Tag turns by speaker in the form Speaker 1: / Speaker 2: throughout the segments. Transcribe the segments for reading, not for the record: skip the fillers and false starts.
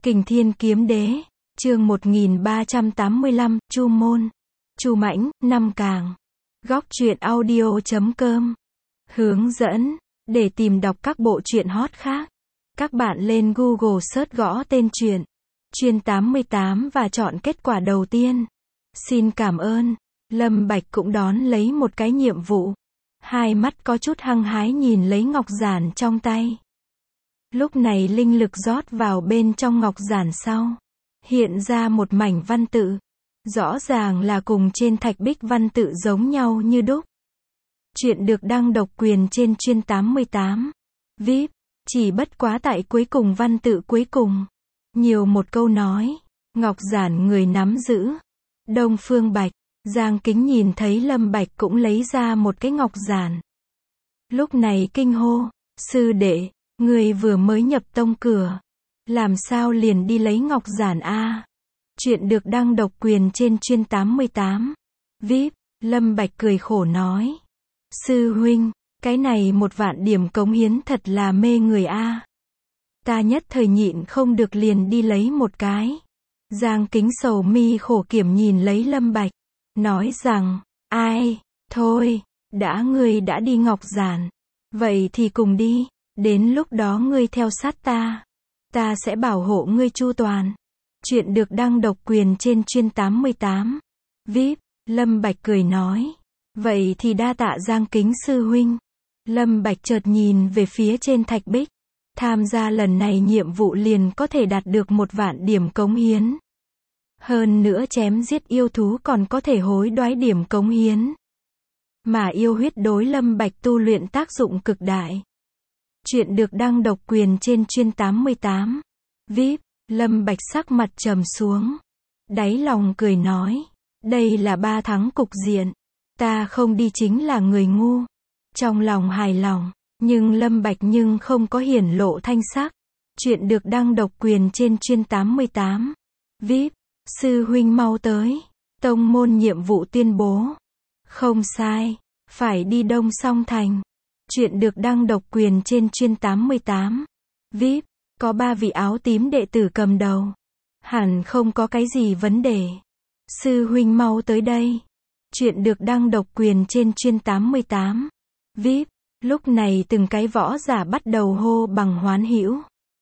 Speaker 1: Kình Thiên Kiếm Đế, chương 1385, Chu Môn, Chu Mãnh, Năm Càng. Góc truyện audio.com. Hướng dẫn, để tìm đọc các bộ truyện hot khác. Các bạn lên Google search gõ tên truyện, Chuyên 88 và chọn kết quả đầu tiên. Xin cảm ơn. Lâm Bạch cũng đón lấy một cái nhiệm vụ. Hai mắt có chút hăng hái nhìn lấy ngọc giản trong tay. Lúc này linh lực rót vào bên trong ngọc giản sau. Hiện ra một mảnh văn tự. Rõ ràng là cùng trên thạch bích văn tự giống nhau như đúc. Chuyện được đăng độc quyền trên Chuyên 88. VIP, chỉ bất quá tại cuối cùng văn tự cuối cùng. Nhiều một câu nói. Ngọc giản người nắm giữ. Đông Phương Bạch. Giang Kính nhìn thấy Lâm Bạch cũng lấy ra một cái ngọc giản. Lúc này kinh hô. Sư đệ, người vừa mới nhập tông cửa. Làm sao liền đi lấy ngọc giản a? Chuyện được đăng độc quyền trên Chuyên 88. VIP, Lâm Bạch cười khổ nói. Sư huynh, cái này 1.000 điểm cống hiến thật là mê người a. Ta nhất thời nhịn không được liền đi lấy một cái. Giang Kính sầu mi khổ kiểm nhìn lấy Lâm Bạch. Nói rằng, ai, thôi, ngươi đã đi ngọc giản. Vậy thì cùng đi, đến lúc đó ngươi theo sát ta. Ta sẽ bảo hộ ngươi chu toàn. Chuyện được đăng độc quyền trên Chuyên 88. VIP, Lâm Bạch cười nói. Vậy thì đa tạ Giang Kính sư huynh. Lâm Bạch chợt nhìn về phía trên thạch bích. Tham gia lần này nhiệm vụ liền có thể đạt được 1.000 điểm cống hiến. Hơn nữa chém giết yêu thú còn có thể hối đoái điểm cống hiến. Mà yêu huyết đối Lâm Bạch tu luyện tác dụng cực đại. Chuyện được đăng độc quyền trên Chuyên 88. VIP, Lâm Bạch sắc mặt trầm xuống. Đáy lòng cười nói. Đây là 3 thắng cục diện. Ta không đi chính là người ngu. Trong lòng hài lòng. Nhưng Lâm Bạch nhưng không có hiển lộ thanh sắc. Chuyện được đăng độc quyền trên Chuyên 88. VIP, sư huynh mau tới. Tông môn nhiệm vụ tuyên bố. Không sai. Phải đi Đông Song Thành. Chuyện được đăng độc quyền trên Chuyên 88. VIP, có 3 vị áo tím đệ tử cầm đầu. Hẳn không có cái gì vấn đề. Sư huynh mau tới đây. Chuyện được đăng độc quyền trên Chuyên 88. VIP, lúc này từng cái võ giả bắt đầu hô bằng hoán hữu.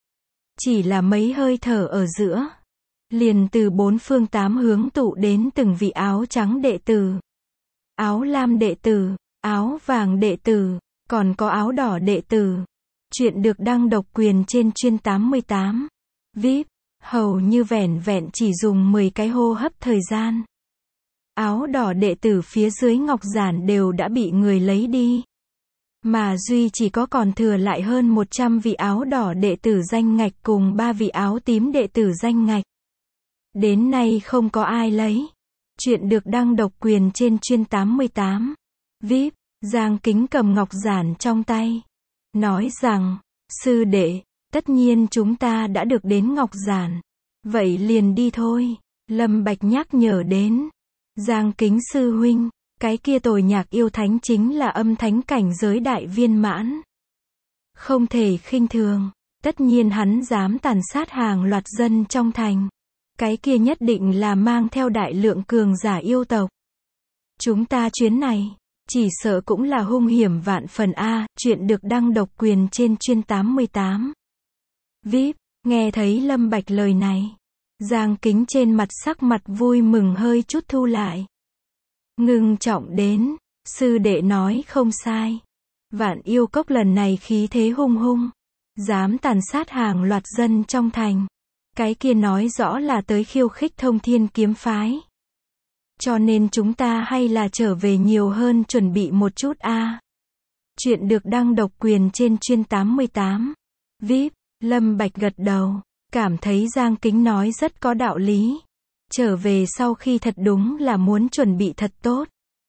Speaker 1: Chỉ là mấy hơi thở ở giữa. Liền từ 4 phương 8 hướng tụ đến từng vị áo trắng đệ tử. Áo lam đệ tử, áo vàng đệ tử, còn có áo đỏ đệ tử. Chuyện được đăng độc quyền trên Chuyên 88. VIP, hầu như vẻn vẹn chỉ dùng 10 cái hô hấp thời gian. Áo đỏ đệ tử phía dưới ngọc giản đều đã bị người lấy đi. Mà duy chỉ có còn thừa lại hơn 100 vị áo đỏ đệ tử danh ngạch cùng 3 vị áo tím đệ tử danh ngạch. Đến nay không có ai lấy. Chuyện được đăng độc quyền trên Chuyên 88. VIP, Giang Kính cầm ngọc giản trong tay. Nói rằng, sư đệ, tất nhiên chúng ta đã được đến ngọc giản. Vậy liền đi thôi. Lâm Bạch nhắc nhở đến. Giang Kính sư huynh, cái kia Tồi Nhạc yêu thánh chính là âm thánh cảnh giới đại viên mãn. Không thể khinh thường. Tất nhiên hắn dám tàn sát hàng loạt dân trong thành. Cái kia nhất định là mang theo đại lượng cường giả yêu tộc. Chúng ta chuyến này, chỉ sợ cũng là hung hiểm vạn phần a. Chuyện được đăng độc quyền trên Chuyên 88. VIP, nghe thấy Lâm Bạch lời này. Giang Kính trên mặt sắc mặt vui mừng hơi chút thu lại. Ngưng trọng đến, sư đệ nói không sai. Vạn yêu cốc lần này khí thế hung hung. Dám tàn sát hàng loạt dân trong thành. Cái kia nói rõ là tới khiêu khích Thông Thiên kiếm phái. Cho nên chúng ta hay là trở về nhiều hơn chuẩn bị một chút a. Chuyện được đăng độc quyền trên Chuyên 88. VIP, Lâm Bạch gật đầu. Cảm thấy Giang Kính nói rất có đạo lý. Trở về sau khi thật đúng là muốn chuẩn bị thật tốt.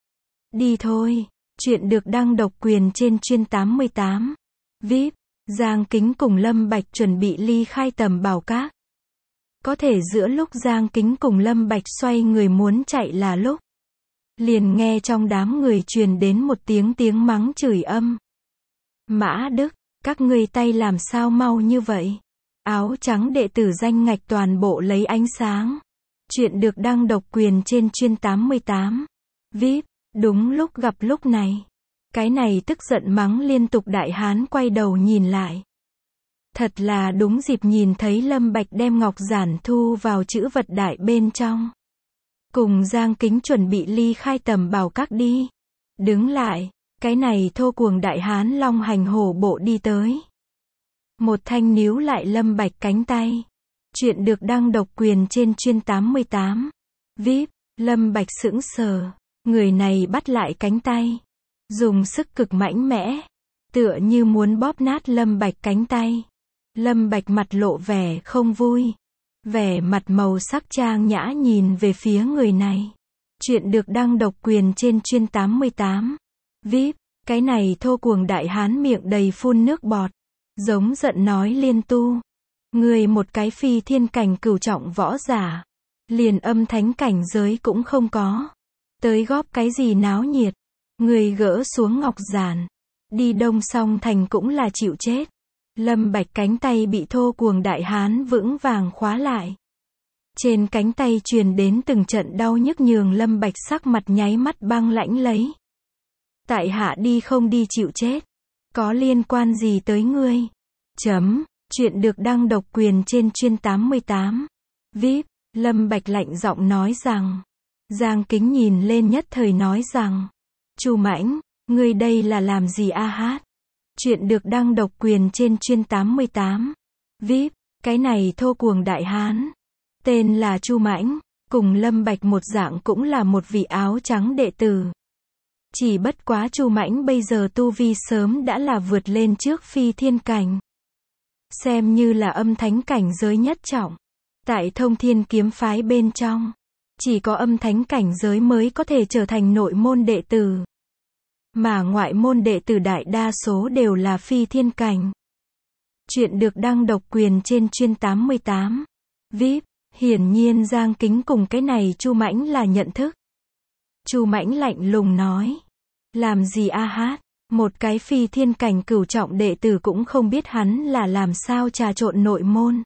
Speaker 1: Đi thôi. Chuyện được đăng độc quyền trên Chuyên 88. VIP, Giang Kính cùng Lâm Bạch chuẩn bị ly khai Tầm Bảo Các. Có thể giữa lúc Giang Kính cùng Lâm Bạch xoay người muốn chạy là lúc. Liền nghe trong đám người truyền đến một tiếng mắng chửi âm. Mã Đức, các ngươi tay làm sao mau như vậy? Áo trắng đệ tử danh ngạch toàn bộ lấy ánh sáng. Chuyện được đăng độc quyền trên chuyên 88. VIP, đúng lúc gặp lúc này. Cái này tức giận mắng liên tục đại hán quay đầu nhìn lại. Thật là đúng dịp nhìn thấy Lâm Bạch đem ngọc giản thu vào trữ vật đại bên trong. Cùng Giang Kính chuẩn bị ly khai Tầm Bảo Các đi. Đứng lại, cái này thô cuồng đại hán long hành hổ bộ đi tới. Một thanh níu lại Lâm Bạch cánh tay. Chuyện được đăng độc quyền trên chuyên 88. VIP, Lâm Bạch sững sờ. Người này bắt lại cánh tay. Dùng sức cực mãnh mẽ. Tựa như muốn bóp nát Lâm Bạch cánh tay. Lâm Bạch mặt lộ vẻ không vui. Vẻ mặt màu sắc trang nhã nhìn về phía người này. Chuyện được đăng độc quyền trên chuyên 88. VIP, cái này thô cuồng đại hán miệng đầy phun nước bọt. Giống giận nói liên tu. Người một cái phi thiên cảnh cửu trọng võ giả. Liền âm thánh cảnh giới cũng không có. Tới góp cái gì náo nhiệt. Người gỡ xuống ngọc giản. Đi Đông Song Thành cũng là chịu chết. Lâm Bạch cánh tay bị thô cuồng đại hán vững vàng khóa lại. Trên cánh tay truyền đến từng trận đau nhức nhường Lâm Bạch sắc mặt nháy mắt băng lãnh lấy. Tại hạ đi không đi chịu chết. Có liên quan gì tới ngươi? Chuyện được đăng độc quyền trên chuyên 88. VIP, Lâm Bạch lạnh giọng nói rằng. Giang Kính nhìn lên nhất thời nói rằng. Chu Mãnh, ngươi đây là làm gì a hát? Chuyện được đăng độc quyền trên chuyên 88. VIP, cái này thô cuồng đại hán. Tên là Chu Mãnh, cùng Lâm Bạch một dạng cũng là một vị áo trắng đệ tử. Chỉ bất quá Chu Mãnh bây giờ tu vi sớm đã là vượt lên trước phi thiên cảnh. Xem như là âm thánh cảnh giới nhất trọng. Tại Thông Thiên kiếm phái bên trong, chỉ có âm thánh cảnh giới mới có thể trở thành nội môn đệ tử. Mà ngoại môn đệ tử đại đa số đều là phi thiên cảnh. Chuyện được đăng độc quyền trên chuyên 88. VIP, hiển nhiên Giang Kính cùng cái này Chu Mãnh là nhận thức. Chu Mãnh lạnh lùng nói. Làm gì a hát? Một cái phi thiên cảnh cửu trọng đệ tử cũng không biết hắn là làm sao trà trộn nội môn.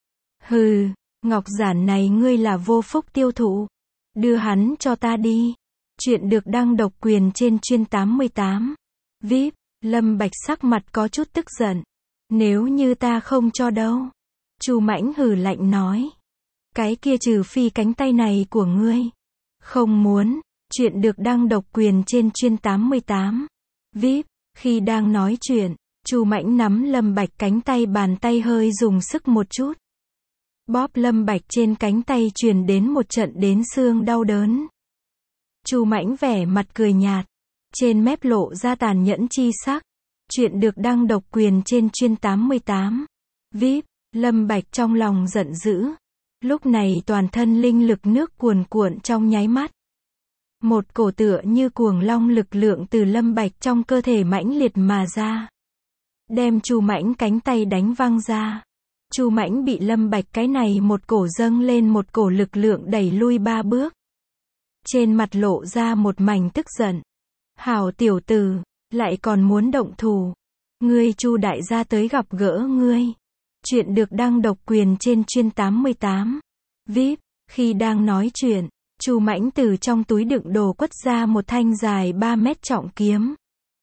Speaker 1: Hừ, ngọc giản này ngươi là vô phúc tiêu thụ. Đưa hắn cho ta đi. Chuyện được đăng độc quyền trên chuyên 88. VIP, Lâm Bạch sắc mặt có chút tức giận. Nếu như ta không cho đâu. Chu Mãnh hừ lạnh nói. Cái kia trừ phi cánh tay này của ngươi. Không muốn. Chuyện được đăng độc quyền trên chuyên 88. VIP, khi đang nói chuyện, Chu Mãnh nắm Lâm Bạch cánh tay bàn tay hơi dùng sức một chút. Bóp Lâm Bạch trên cánh tay truyền đến một trận đến xương đau đớn. Chu Mãnh vẻ mặt cười nhạt, trên mép lộ ra tàn nhẫn chi sắc. Chuyện được đăng độc quyền trên chuyên 88. VIP, Lâm Bạch trong lòng giận dữ. Lúc này toàn thân linh lực nước cuồn cuộn trong nháy mắt. Một cổ tựa như cuồng long lực lượng từ Lâm Bạch trong cơ thể mãnh liệt mà ra. Đem Chu Mãnh cánh tay đánh văng ra. Chu Mãnh bị Lâm Bạch cái này một cổ dâng lên một cổ lực lượng đẩy lui 3 bước. Trên mặt lộ ra một mảnh tức giận. Hảo tiểu tử, lại còn muốn động thủ. Ngươi Chu đại gia tới gặp gỡ ngươi. Chuyện được đăng độc quyền trên chuyên 88. VIP, khi đang nói chuyện, Chu Mãnh từ trong túi đựng đồ quất ra một thanh dài 3 mét trọng kiếm.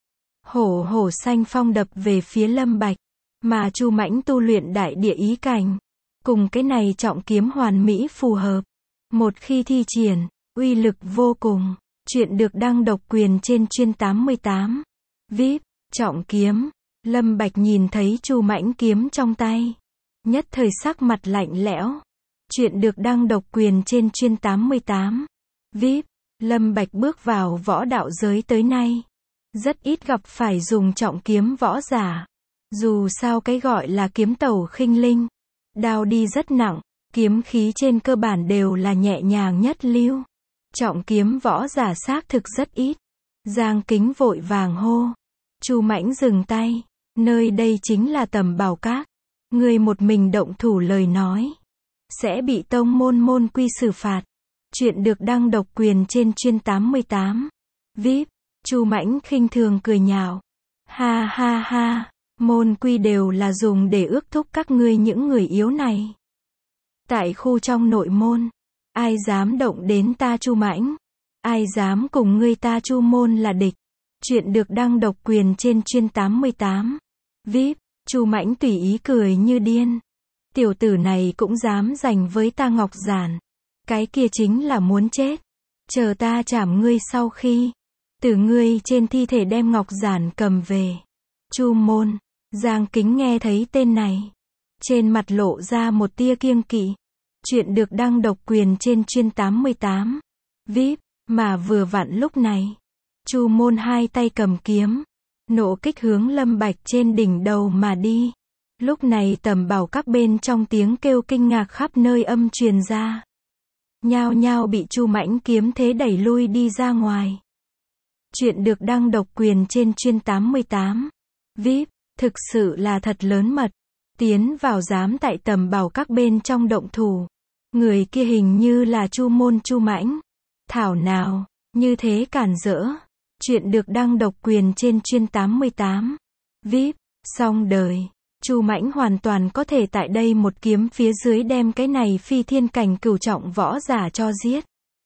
Speaker 1: Hổ hổ xanh phong đập về phía Lâm Bạch. Mà Chu Mãnh tu luyện đại địa ý cảnh. Cùng cái này trọng kiếm hoàn mỹ phù hợp. Một khi thi triển, uy lực vô cùng. Chuyện được đăng độc quyền trên chuyên 88. VIP, trọng kiếm. Lâm Bạch nhìn thấy Chu Mãnh kiếm trong tay. Nhất thời sắc mặt lạnh lẽo. Chuyện được đăng độc quyền trên chuyên 88. VIP, Lâm Bạch bước vào võ đạo giới tới nay. Rất ít gặp phải dùng trọng kiếm võ giả. Dù sao cái gọi là kiếm tẩu khinh linh. Đao đi rất nặng, kiếm khí trên cơ bản đều là nhẹ nhàng nhất lưu. Trọng kiếm võ giả xác thực rất ít. Giang Kính vội vàng hô. Chu Mãnh dừng tay. Nơi đây chính là Tầm Bảo Các. Người một mình động thủ lời nói. Sẽ bị tông môn quy xử phạt. Chuyện được đăng độc quyền trên chuyên 88. VIP, Chu Mãnh khinh thường cười nhạo. Ha ha ha, Môn quy đều là dùng để ước thúc các ngươi những người yếu này. Tại khu trong nội môn, ai dám động đến ta Chu Mãnh? Ai dám cùng ngươi ta Chu môn là địch? Chuyện được đăng độc quyền trên chuyên 88. VIP, Chu Mãnh tùy ý cười như điên. Tiểu tử này cũng dám giành với ta Ngọc Giản. Cái kia chính là muốn chết. Chờ ta chảm ngươi sau khi từ ngươi trên thi thể đem Ngọc Giản cầm về. Chu môn. Giang Kính nghe thấy tên này, trên mặt lộ ra một tia kiêng kỵ. Chuyện được đăng độc quyền trên chuyên 88. VIP, mà vừa vặn lúc này, Chu môn hai tay cầm kiếm, nộ kích hướng Lâm Bạch trên đỉnh đầu mà đi. Lúc này tầm bảo các bên trong tiếng kêu kinh ngạc khắp nơi âm truyền ra. Nhao nhao bị Chu Mãnh kiếm thế đẩy lui đi ra ngoài. Chuyện được đăng độc quyền trên chuyên 88. VIP, thực sự là thật lớn mật. Tiến vào dám tại tầm bảo các bên trong động thủ. Người kia hình như là Chu môn Chu Mãnh. Thảo nào, như thế cản rỡ. Chuyện được đăng độc quyền trên chuyên 88. VIP, xong đời. Chu Mãnh hoàn toàn có thể tại đây một kiếm phía dưới đem cái này phi thiên cảnh cửu trọng võ giả cho giết.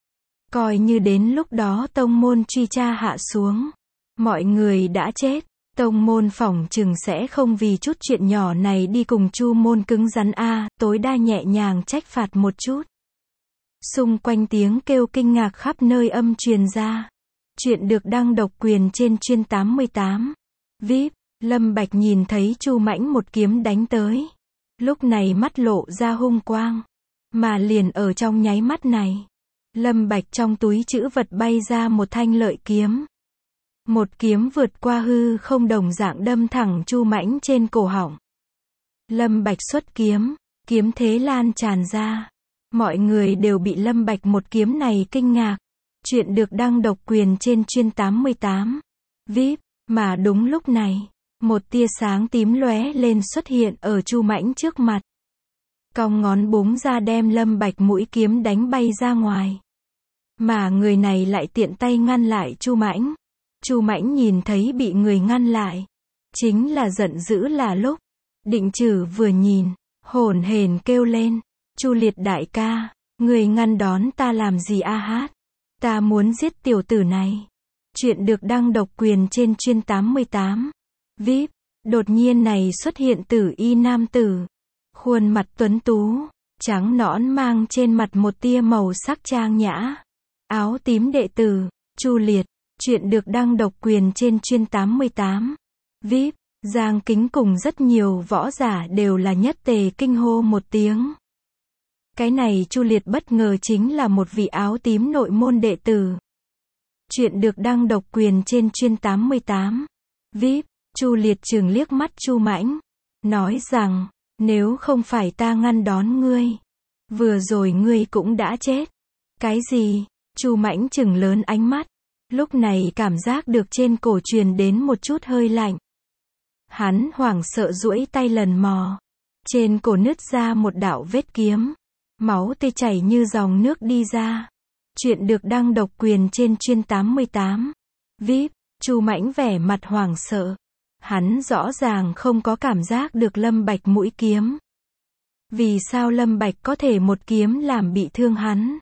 Speaker 1: Coi như đến lúc đó tông môn truy tra hạ xuống, mọi người đã chết, tông môn phỏng chừng sẽ không vì chút chuyện nhỏ này đi cùng Chu môn cứng rắn tối đa nhẹ nhàng trách phạt một chút. Xung quanh tiếng kêu kinh ngạc khắp nơi âm truyền ra. Chuyện được đăng độc quyền trên chuyên 88. VIP, Lâm Bạch nhìn thấy Chu Mãnh một kiếm đánh tới. Lúc này mắt lộ ra hung quang. Mà liền ở trong nháy mắt này, Lâm Bạch trong túi trữ vật bay ra một thanh lợi kiếm. Một kiếm vượt qua hư không đồng dạng đâm thẳng Chu Mãnh trên cổ họng. Lâm Bạch xuất kiếm, kiếm thế lan tràn ra. Mọi người đều bị Lâm Bạch một kiếm này kinh ngạc. Chuyện được đăng độc quyền trên chuyên 88. VIP, mà đúng lúc này, một tia sáng tím lóe lên xuất hiện ở Chu Mãnh trước mặt. Cong ngón búng ra đem Lâm Bạch mũi kiếm đánh bay ra ngoài. Mà người này lại tiện tay ngăn lại Chu Mãnh. Chu Mãnh nhìn thấy bị người ngăn lại, chính là giận dữ là lúc. Định Trử vừa nhìn, hổn hển kêu lên, Chu Liệt đại ca, người ngăn đón ta làm gì hát? Ta muốn giết tiểu tử này. Chuyện được đăng độc quyền trên chuyên 88. VIP, đột nhiên này xuất hiện tử y nam tử. Khuôn mặt tuấn tú, trắng nõn mang trên mặt một tia màu sắc trang nhã. Áo tím đệ tử, Chu Liệt. Chuyện được đăng độc quyền trên chuyên 88. VIP, Giang Kính cùng rất nhiều võ giả đều là nhất tề kinh hô một tiếng. Cái này Chu Liệt bất ngờ chính là một vị áo tím nội môn đệ tử. Chuyện được đăng độc quyền trên chuyên 88. VIP, Chu Liệt trừng liếc mắt Chu Mãnh, nói rằng, nếu không phải ta ngăn đón ngươi, vừa rồi ngươi cũng đã chết. Cái gì? Chu Mãnh trừng lớn ánh mắt, lúc này cảm giác được trên cổ truyền đến một chút hơi lạnh. Hắn hoảng sợ duỗi tay lần mò, trên cổ nứt ra một đạo vết kiếm, máu tươi chảy như dòng nước đi ra. Chuyện được đăng độc quyền trên chuyên 88. VIP, Chu Mãnh vẻ mặt hoảng sợ. Hắn rõ ràng không có cảm giác được Lâm Bạch mũi kiếm. Vì sao Lâm Bạch có thể một kiếm làm bị thương hắn?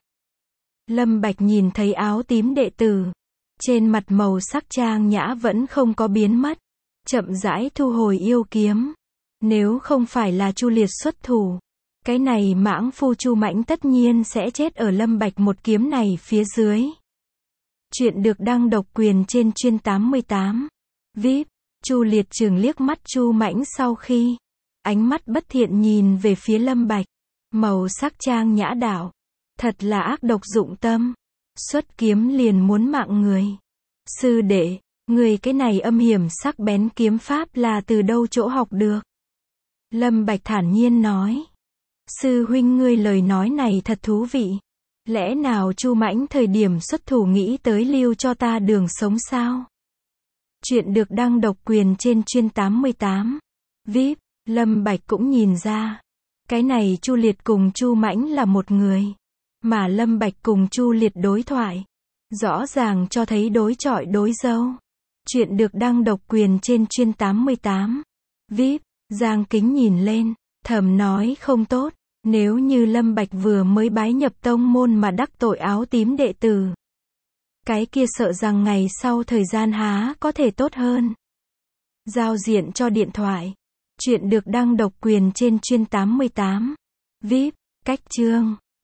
Speaker 1: Lâm Bạch nhìn thấy áo tím đệ tử, trên mặt màu sắc trang nhã vẫn không có biến mất, chậm rãi thu hồi yêu kiếm. Nếu không phải là Chu Liệt xuất thủ, cái này mãng phu Chu Mãnh tất nhiên sẽ chết ở Lâm Bạch một kiếm này phía dưới. Chuyện được đăng độc quyền trên chuyên 88. VIP, Chu Liệt trừng liếc mắt Chu Mãnh sau khi, ánh mắt bất thiện nhìn về phía Lâm Bạch, màu sắc trang nhã đạo, thật là ác độc dụng tâm, xuất kiếm liền muốn mạng người. Sư đệ, người cái này âm hiểm sắc bén kiếm pháp là từ đâu chỗ học được? Lâm Bạch thản nhiên nói. Sư huynh ngươi lời nói này thật thú vị. Lẽ nào Chu Mãnh thời điểm xuất thủ nghĩ tới lưu cho ta đường sống sao? Chuyện được đăng độc quyền trên chuyên 88. VIP, Lâm Bạch cũng nhìn ra. Cái này Chu Liệt cùng Chu Mãnh là một người. Mà Lâm Bạch cùng Chu Liệt đối thoại, rõ ràng cho thấy đối chọi đối dâu. Chuyện được đăng độc quyền trên chuyên 88. VIP, Giang Kính nhìn lên, thầm nói không tốt, nếu như Lâm Bạch vừa mới bái nhập tông môn mà đắc tội áo tím đệ tử. Cái kia sợ rằng ngày sau thời gian há có thể tốt hơn. Giao diện cho điện thoại. Chuyện được đăng độc quyền trên chuyên 88. VIP, cách chương.